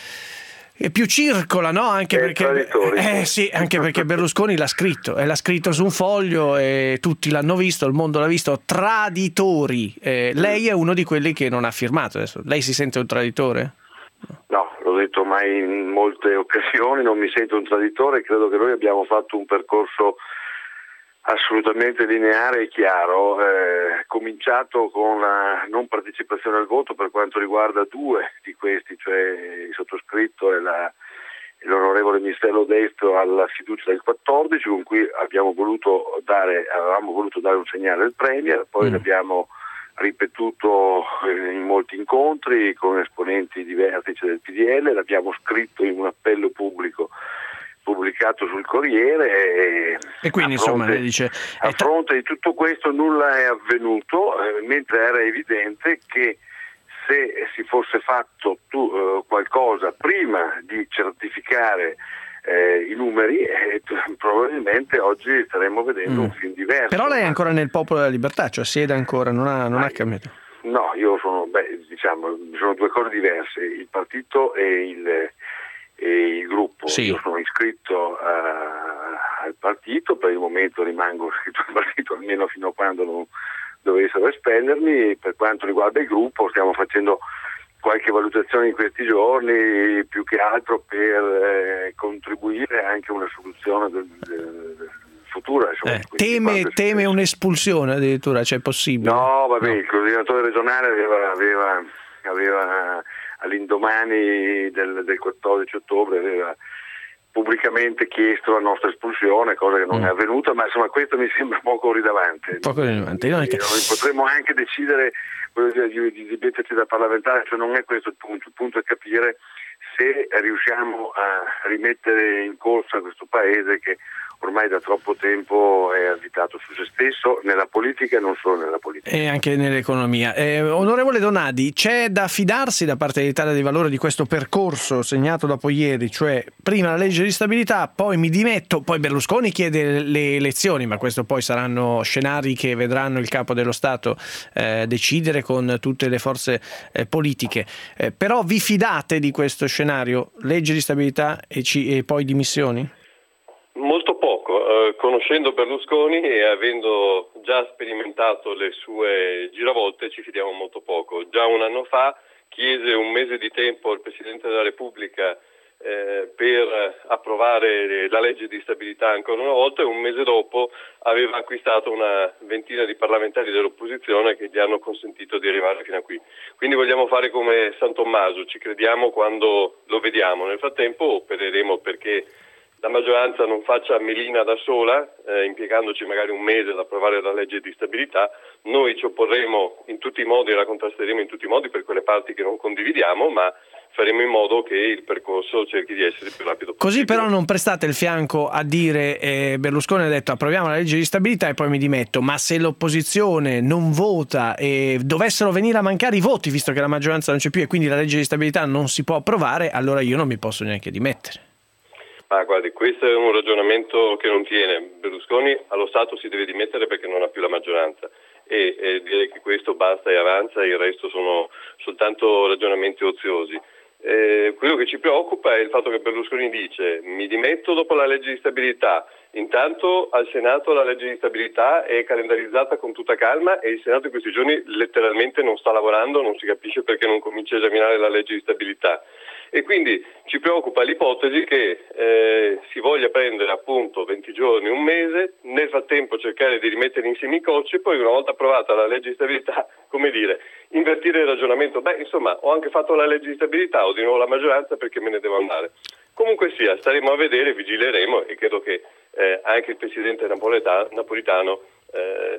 che più circola, no? Anche perché, eh, sì, anche perché Berlusconi l'ha scritto, e l'ha scritto su un foglio e tutti l'hanno visto, il mondo l'ha visto. Traditori. Eh, lei è uno di quelli che non ha firmato. Adesso lei si sente un traditore? No, l'ho detto mai in molte occasioni, non mi sento un traditore. Credo che noi abbiamo fatto un percorso assolutamente lineare e chiaro, eh, cominciato con la non partecipazione al voto per quanto riguarda due di questi, cioè il sottoscritto e, la, e l'onorevole Mistello Destro alla fiducia del quattordici, con cui abbiamo voluto dare, avevamo voluto dare un segnale al Premier, poi mm. l'abbiamo ripetuto in molti incontri con esponenti di vertice del P D L, l'abbiamo scritto in un appello pubblico pubblicato sul Corriere e, e quindi a fronte, insomma lei dice a fronte di tutto questo nulla è avvenuto, eh, mentre era evidente che se si fosse fatto tu, eh, qualcosa prima di certificare eh, i numeri, eh, probabilmente oggi staremmo vedendo mm. un film diverso. Però lei è ancora nel Popolo della Libertà, cioè siede ancora, non ha, non ha cambiato. No, io sono, beh, diciamo, sono due cose diverse, il partito e il e il gruppo. Sì. Io sono iscritto uh, al partito, per il momento rimango iscritto al partito almeno fino a quando non dovessero espellermi. Per quanto riguarda il gruppo stiamo facendo qualche valutazione in questi giorni, più che altro per eh, contribuire anche a una soluzione del, del, del futuro. Insomma, eh, teme teme un'espulsione addirittura, cioè è possibile? No, vabbè, no. Il coordinatore regionale aveva, aveva, aveva all'indomani del, del quattordici ottobre aveva pubblicamente chiesto la nostra espulsione, cosa che non mm. è avvenuta, ma insomma questo mi sembra poco rilevante. Poco rilevante. Non è che... Noi potremmo anche decidere di, di, di metterci da parlamentare, cioè non è questo il punto, il punto è capire se riusciamo a rimettere in corsa questo paese che ormai da troppo tempo è avvitato su se stesso, nella politica e non solo nella politica. E anche nell'economia. Eh, onorevole Donadi, c'è da fidarsi da parte dell'Italia dei Valori di questo percorso segnato dopo ieri, cioè prima la legge di stabilità, poi mi dimetto, poi Berlusconi chiede le elezioni, ma questo poi saranno scenari che vedranno il capo dello Stato eh, decidere con tutte le forze eh, politiche. Eh, però vi fidate di questo scenario? Legge di stabilità e, ci, e poi dimissioni? Molto poco, eh, conoscendo Berlusconi e avendo già sperimentato le sue giravolte ci fidiamo molto poco. Già un anno fa chiese un mese di tempo al Presidente della Repubblica eh, per approvare la legge di stabilità ancora una volta e un mese dopo aveva acquistato una ventina di parlamentari dell'opposizione che gli hanno consentito di arrivare fino a qui. Quindi vogliamo fare come San Tommaso, ci crediamo quando lo vediamo. Nel frattempo opereremo perché la maggioranza non faccia melina da sola, eh, impiegandoci magari un mese ad approvare la legge di stabilità. Noi ci opporremo in tutti i modi, la contrasteremo in tutti i modi per quelle parti che non condividiamo, ma faremo in modo che il percorso cerchi di essere il più rapido possibile. Così però non prestate il fianco a dire eh, Berlusconi ha detto approviamo la legge di stabilità e poi mi dimetto, ma se l'opposizione non vota e dovessero venire a mancare i voti, visto che la maggioranza non c'è più e quindi la legge di stabilità non si può approvare, allora io non mi posso neanche dimettere. Ah, guardi, questo è un ragionamento che non tiene. Berlusconi allo Stato si deve dimettere perché non ha più la maggioranza e, e dire che questo basta e avanza e il resto sono soltanto ragionamenti oziosi. Eh, quello che ci preoccupa è il fatto che Berlusconi dice mi dimetto dopo la legge di stabilità, intanto al Senato la legge di stabilità è calendarizzata con tutta calma e il Senato in questi giorni letteralmente non sta lavorando, non si capisce perché non comincia a esaminare la legge di stabilità. E quindi ci preoccupa l'ipotesi che eh, si voglia prendere appunto venti giorni, un mese, nel frattempo cercare di rimettere insieme i cocci e poi una volta approvata la legge di stabilità, come dire, invertire il ragionamento. Beh, insomma, ho anche fatto la legge di stabilità, ho di nuovo la maggioranza, perché me ne devo andare. Comunque sia, staremo a vedere, vigileremo e credo che eh, anche il Presidente Napolitano, Napolitano eh,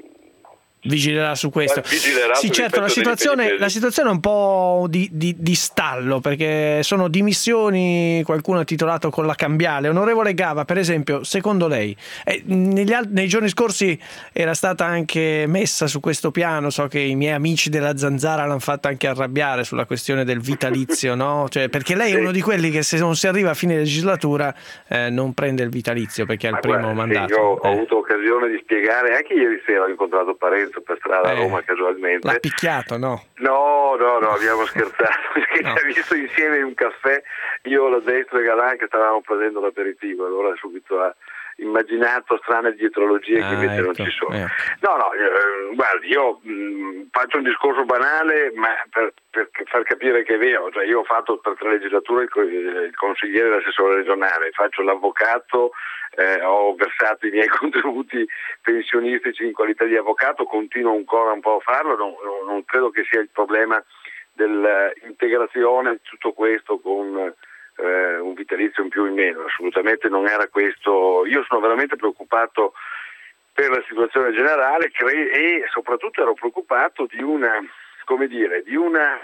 vigilerà su questo. Vigilerà sì, certo, la situazione, la situazione è un po' di, di, di stallo perché sono dimissioni, qualcuno ha titolato con la cambiale. Onorevole Gava, per esempio, secondo lei eh, negli, nei giorni scorsi era stata anche messa su questo piano, so che i miei amici della Zanzara l'hanno fatta anche arrabbiare sulla questione del vitalizio, no? Cioè, perché lei è uno di quelli che se non si arriva a fine legislatura eh, non prende il vitalizio perché ha il primo guarda, mandato. Sì, io ho eh. avuto occasione di spiegare, anche ieri sera ho incontrato Parenzo per strada a Eh, Roma casualmente. L'ha picchiato, no? No, no, no, abbiamo scherzato perché No. ci ha visto insieme in un caffè, io la destra e Galan che stavamo prendendo l'aperitivo, allora subito ha immaginato strane dietrologie Ah, che invece ecco, non ci sono. ecco. No, no, eh, guardi, io mh, faccio un discorso banale, ma per, per far capire che è vero, cioè io ho fatto per tre legislature il, il consigliere e l'assessore regionale, faccio l'avvocato, eh, ho versato i miei contributi pensionistici in qualità di avvocato, continuo ancora un po' a farlo, non, non credo che sia il problema dell'integrazione di tutto questo con eh, un vitalizio in più o in meno, assolutamente non era questo. Io sono veramente preoccupato per la situazione generale cre- e soprattutto ero preoccupato di una, come dire, di una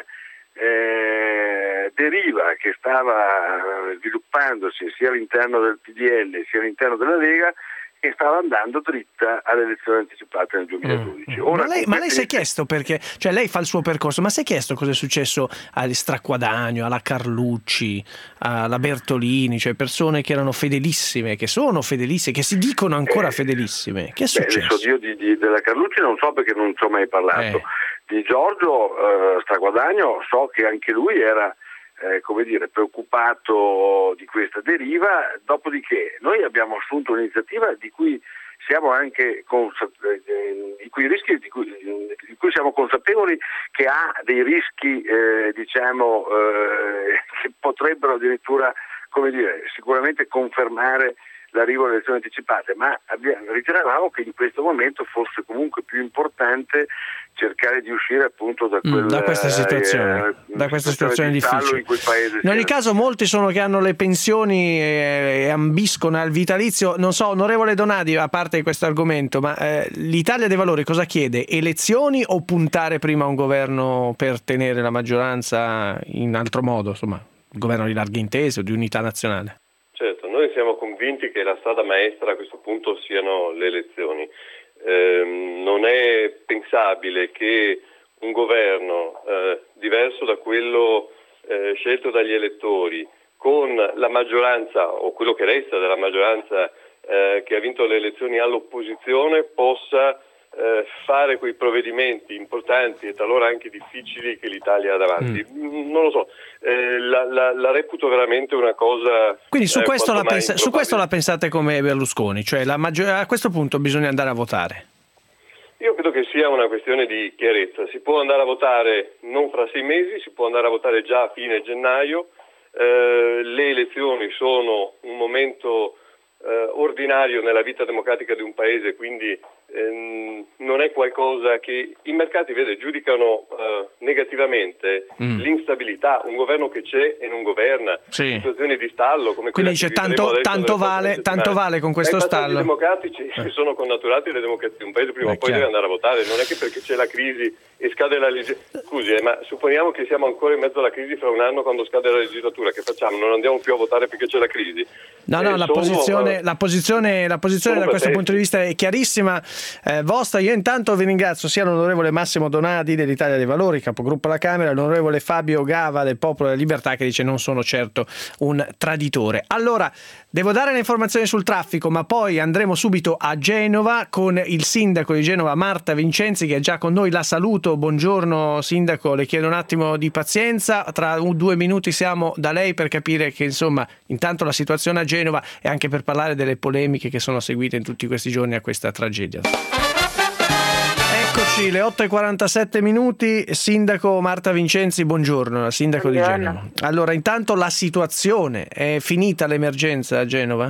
eh, deriva che stava sviluppandosi sia all'interno del P D L sia all'interno della Lega, che stava andando dritta alle elezioni anticipate nel duemiladodici. Ora, ma, lei, ma lei si è chiesto perché, cioè lei fa il suo percorso, ma si è chiesto cosa è successo a Straquadanio, alla Carlucci, alla Bertolini, cioè persone che erano fedelissime, che sono fedelissime, che si dicono ancora eh, fedelissime. Che è beh, successo? Io di, di, della Carlucci non so perché non ci ho mai parlato. Eh. Di Giorgio eh, Straquadanio so che anche lui era eh, come dire, preoccupato di questa deriva. Dopodiché noi abbiamo assunto un'iniziativa di cui siamo anche consapevoli, di cui rischi di cui, di cui siamo consapevoli che ha dei rischi eh, diciamo eh, che potrebbero addirittura, come dire, sicuramente confermare l'arrivo alle elezioni anticipate, ma abbiamo, ritenevamo che in questo momento fosse comunque più importante cercare di uscire appunto da, quel, mm, da questa situazione, eh, da questa situazione difficile. In, quel paese in ogni caso molti sono che hanno le pensioni e, e ambiscono al vitalizio. Non so, onorevole Donadi, a parte questo argomento, ma eh, l'Italia dei Valori cosa chiede? Elezioni o puntare prima a un governo per tenere la maggioranza in altro modo, insomma, un governo di larghe intese o di unità nazionale? Certo, noi siamo convinti che la strada maestra a questo punto siano le elezioni. Eh, non è pensabile che un governo eh, diverso da quello eh, scelto dagli elettori, con la maggioranza o quello che resta della maggioranza eh, che ha vinto le elezioni all'opposizione, possa eh, fare quei provvedimenti importanti e talora anche difficili che l'Italia ha davanti. Mm. Non lo so, eh, la, la, la reputo veramente una cosa. Quindi su, eh, questo la pensa, su questo la pensate come Berlusconi, cioè la maggior, a questo punto bisogna andare a votare? Io credo che sia una questione di chiarezza. Si può andare a votare non fra sei mesi, si può andare a votare già a fine gennaio. Eh, le elezioni sono un momento eh, ordinario nella vita democratica di un paese, quindi ehm, non è qualcosa che i mercati, vede, giudicano eh, negativamente mm. l'instabilità, un governo che c'è e non governa, sì. situazioni di stallo come quindi quella dice tanto, tanto vale tanto vale con questo stallo. I democratici eh. sono connaturati alle democrazie, un paese prima o poi chiaro. deve andare a votare, non è che perché c'è la crisi e scade la legislatura. Scusi, eh, ma supponiamo che siamo ancora in mezzo alla crisi fra un anno quando scade la legislatura, che facciamo? Non andiamo più a votare perché c'è la crisi? No, no, eh, la, sono, posizione, uh, la posizione, la posizione da questo punto di vista è chiarissima eh, vostra. Io intanto vi ringrazio sia l'onorevole Massimo Donadi dell'Italia dei Valori, capogruppo alla Camera, l'onorevole Fabio Gava del Popolo della Libertà, che dice non sono certo un traditore. Allora, devo dare le informazioni sul traffico, ma poi andremo subito a Genova con il sindaco di Genova Marta Vincenzi, che è già con noi. La saluto. Buongiorno sindaco, le chiedo un attimo di pazienza, tra due minuti siamo da lei per capire che insomma intanto la situazione a Genova e anche per parlare delle polemiche che sono seguite in tutti questi giorni a questa tragedia. Eccoci, le otto e quarantasette minuti. Sindaco Marta Vincenzi, buongiorno, sindaco buongiorno. di Genova. Allora, intanto la situazione, è finita l'emergenza a Genova?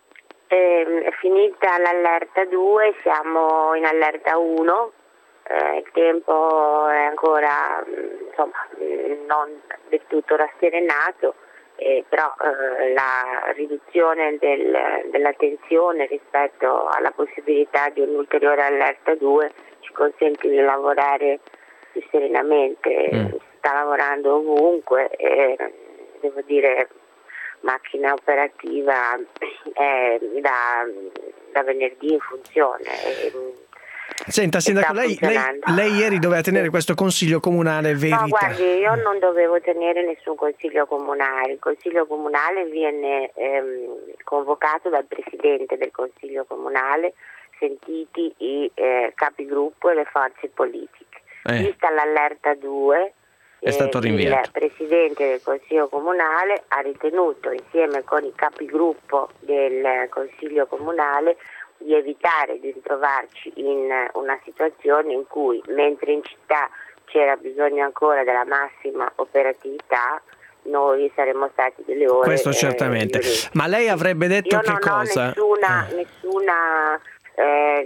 È finita l'allerta due, siamo in allerta uno. Eh, il tempo è ancora insomma non del tutto rasserenato, eh, però eh, la riduzione del, della tensione rispetto alla possibilità di un'ulteriore allerta due ci consente di lavorare più serenamente. Mm. Si sta lavorando ovunque e devo dire macchina operativa è da, da venerdì in funzione. E, Senta, sindaco, lei, lei, lei ieri doveva tenere questo consiglio comunale verità. No, guardi, io non dovevo tenere nessun consiglio comunale. Il consiglio comunale viene ehm, convocato dal presidente del consiglio comunale, sentiti i eh, capigruppo e le forze politiche. Eh. Vista l'allerta due, è stato rinviato. Il presidente del consiglio comunale ha ritenuto, insieme con i capigruppo del consiglio comunale, di evitare di ritrovarci in una situazione in cui, mentre in città c'era bisogno ancora della massima operatività, noi saremmo stati delle ore. Questo certamente. Eh, Ma lei avrebbe detto io che non cosa? Ho nessuna, eh. nessuna eh,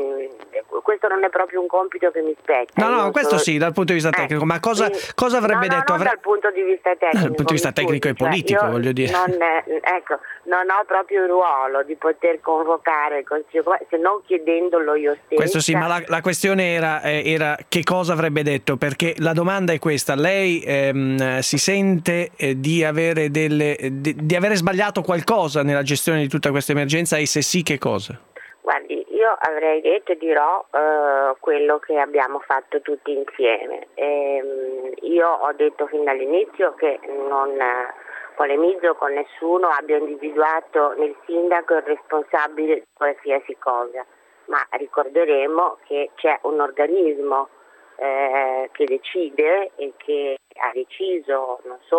mh, questo non è proprio un compito che mi spetta. No, no, io questo so... sì, dal punto di vista tecnico. Eh, Ma cosa, quindi, cosa avrebbe no, no, detto? Non Avre... dal punto di vista tecnico. Dal punto di vista tecnico scusi, e politico, cioè, voglio dire. Non, ecco, non ho proprio il ruolo di poter convocare il Consiglio, se non chiedendolo io stessa. Questo sì, ma la, la questione era, eh, era che cosa avrebbe detto, perché la domanda è questa: lei ehm, si sente eh, di avere delle di, di avere sbagliato qualcosa nella gestione di tutta questa emergenza, e se sì, che cosa? Guardi, io avrei detto e dirò eh, quello che abbiamo fatto tutti insieme. Ehm, io ho detto fin dall'inizio che non eh, polemizzo con nessuno, abbia individuato nel sindaco il responsabile di qualsiasi cosa, ma ricorderemo che c'è un organismo eh, che decide e che ha deciso non solo il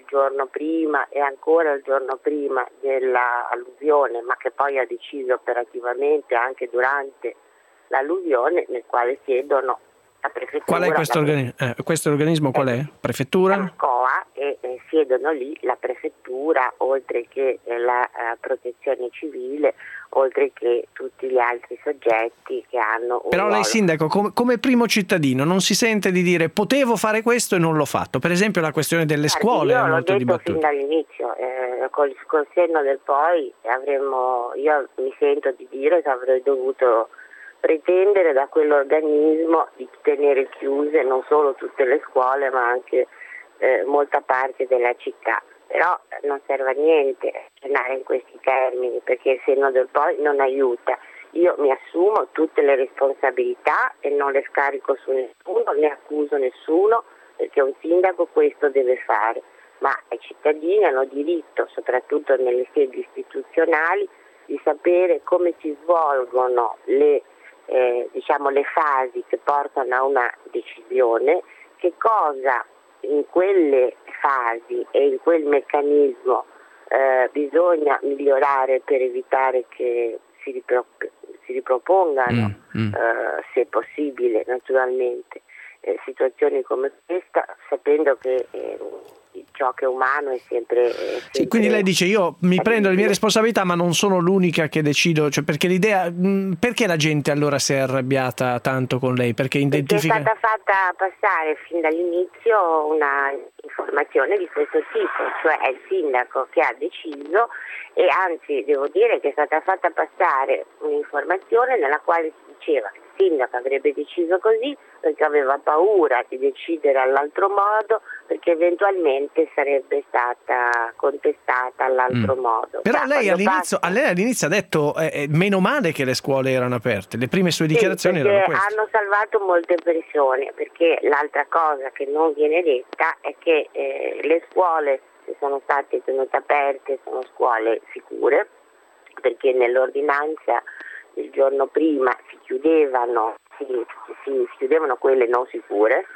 giorno prima e ancora il giorno prima dell'alluvione, ma che poi ha deciso operativamente anche durante l'alluvione, nel quale siedono la prefettura. Qual è questo, la organi- eh, questo organismo? Qual è? Prefettura? La SCOA, e eh, siedono lì la prefettura, oltre che eh, la eh, protezione civile, oltre che tutti gli altri soggetti che hanno un Però lei, ruolo. sindaco, com- come primo cittadino non si sente di dire potevo fare questo e non l'ho fatto? Per esempio la questione delle Guardi, scuole io è l'ho molto detto dibattuta. fin dall'inizio, eh, col, col senno del poi avremmo, io mi sento di dire che avrei dovuto pretendere da quell'organismo di tenere chiuse non solo tutte le scuole ma anche eh, molta parte della città, però non serve a niente ragionare in questi termini, perché il senno del poi non aiuta. Io mi assumo tutte le responsabilità e non le scarico su nessuno, ne accuso nessuno, perché un sindaco questo deve fare, ma i cittadini hanno diritto, soprattutto nelle sedi istituzionali, di sapere come si svolgono le Eh, diciamo le fasi che portano a una decisione, che cosa in quelle fasi e in quel meccanismo eh, bisogna migliorare per evitare che si, ripro- si ripropongano, mm, mm. eh, se possibile naturalmente, eh, situazioni come questa, sapendo che eh, ciò che è umano è sempre, è sempre Sì, quindi lei dice io mi prendo le mie responsabilità ma non sono l'unica che decido, cioè perché l'idea mh, perché la gente allora si è arrabbiata tanto con lei? Perché identifica... Perché è stata fatta passare fin dall'inizio una informazione di questo tipo, cioè è il sindaco che ha deciso, e anzi devo dire che è stata fatta passare un'informazione nella quale si diceva che il sindaco avrebbe deciso così perché aveva paura di decidere all'altro modo, perché eventualmente sarebbe stata contestata all'altro Mm. modo. Però Cioè, lei quando all'inizio, passa- lei all'inizio ha detto eh, eh, meno male che le scuole erano aperte, le prime sue dichiarazioni sì, perché erano queste. hanno salvato molte persone, perché l'altra cosa che non viene detta è che eh, le scuole, se sono state tenute aperte, sono scuole sicure, perché nell'ordinanza il giorno prima si chiudevano, si, si, si chiudevano quelle non sicure,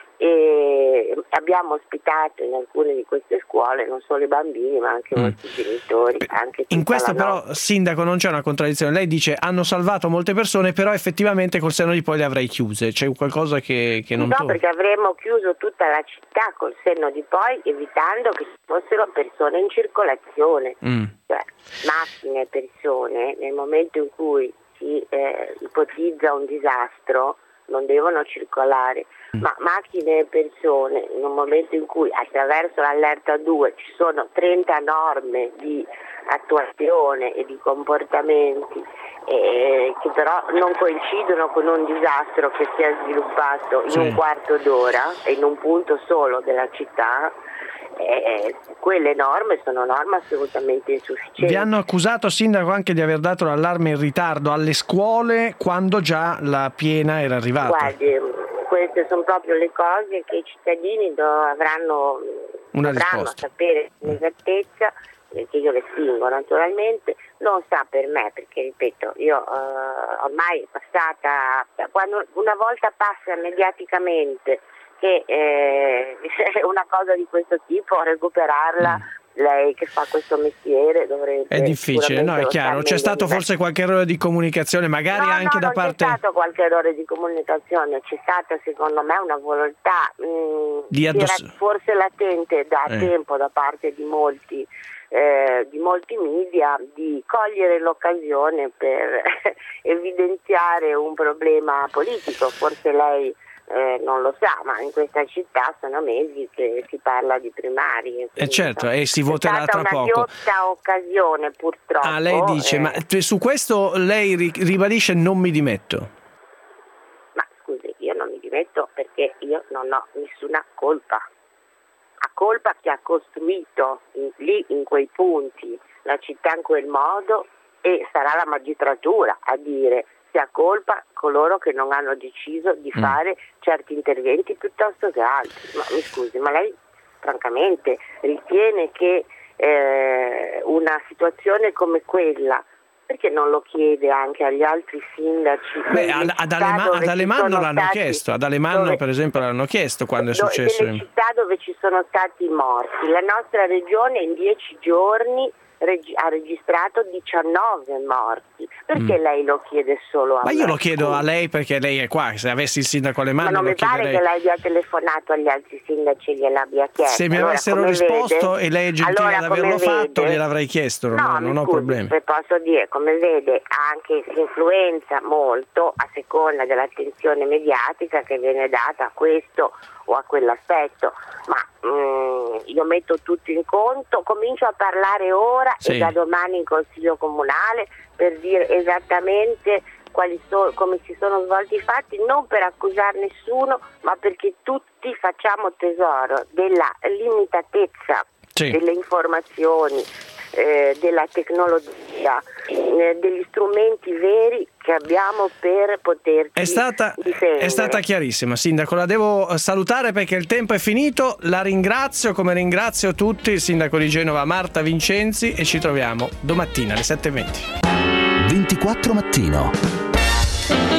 e abbiamo ospitato in alcune di queste scuole non solo i bambini ma anche Mm. molti genitori, anche In tutta questo la però, notte. sindaco, non c'è una contraddizione. Lei dice hanno salvato molte persone, però effettivamente col senno di poi le avrei chiuse. C'è qualcosa che, che non No, torna. perché avremmo chiuso tutta la città col senno di poi, evitando che ci fossero persone in circolazione, Mm. cioè macchine e persone. Nel momento in cui si eh, ipotizza un disastro non devono circolare, Mm. ma macchine e persone in un momento in cui attraverso l'allerta due ci sono trenta norme di attuazione e di comportamenti eh, che però non coincidono con un disastro che si è sviluppato in Sì. un quarto d'ora e in un punto solo della città, eh, quelle norme sono norme assolutamente insufficienti. Vi hanno accusato, sindaco, anche di aver dato l'allarme in ritardo alle scuole quando già la piena era arrivata. Guardi, queste sono proprio le cose che i cittadini do, avranno, Una dovranno risposta. sapere con esattezza, che io le spingo naturalmente, non sta per me, perché ripeto, io eh, ormai è passata, quando una volta passa mediaticamente che eh, una cosa di questo tipo, recuperarla, Mm. lei che fa questo mestiere dovrebbe... È difficile, no, è sicuramente chiaro. lo C'è sa stato meglio di me. forse qualche errore di comunicazione, magari No, anche no, da non parte c'è stato qualche errore di comunicazione, c'è stata secondo me una volontà mh, Di che addoss- era forse latente da Eh. tempo da parte di molti, eh, di molti media, di cogliere l'occasione per evidenziare un problema politico. Forse lei eh, non lo sa, ma in questa città sono mesi che si parla di primarie. Eh certo, insomma, e si voterà è tra stata una poco. ghiotta occasione purtroppo. Ah, lei dice, eh, ma su questo lei ri- ribadisce non mi dimetto. Ma scusi, io non mi dimetto perché io non ho nessuna colpa. Ha colpa chi ha costruito in- lì in quei punti la città in quel modo, e sarà la magistratura a dire se ha colpa coloro che non hanno deciso di Mm. fare certi interventi piuttosto che altri. Ma mi scusi, ma lei francamente ritiene che eh, una situazione come quella perché non lo chiede anche agli altri sindaci? Beh, ad, ad, Alema, ad Alemanno l'hanno stati, chiesto, ad Alemanno dove, per esempio l'hanno chiesto quando dove, è successo. Nelle città dove ci sono stati morti, la nostra regione in dieci giorni Reg- ha registrato diciannove morti. Perché mm. lei lo chiede solo a Ma me? io lo chiedo a lei perché lei è qua. Se avessi il sindaco alle mani, ma non lo mi pare chiederei. che lei abbia telefonato agli altri sindaci e gliel'abbia chiesto. Se mi allora, avessero risposto vede, e lei è gentile allora, ad averlo vede, fatto, gliel'avrei chiesto. Non, no, non ho scusi, problemi. Se posso dire, come vede, anche si influenza molto a seconda dell'attenzione mediatica che viene data a questo o a quell'aspetto, ma mm, io metto tutto in conto, comincio a parlare ora sì. e da domani in Consiglio Comunale per dire esattamente quali so, come si sono svolti i fatti, non per accusare nessuno, ma perché tutti facciamo tesoro della limitatezza sì. delle informazioni, eh, della tecnologia, eh, degli strumenti veri che abbiamo per poterci è stata, difendere. È stata chiarissima, Sindaco, la devo salutare perché il tempo è finito, la ringrazio come ringrazio tutti, il Sindaco di Genova Marta Vincenzi, e ci troviamo domattina alle sette e venti. ventiquattro mattino.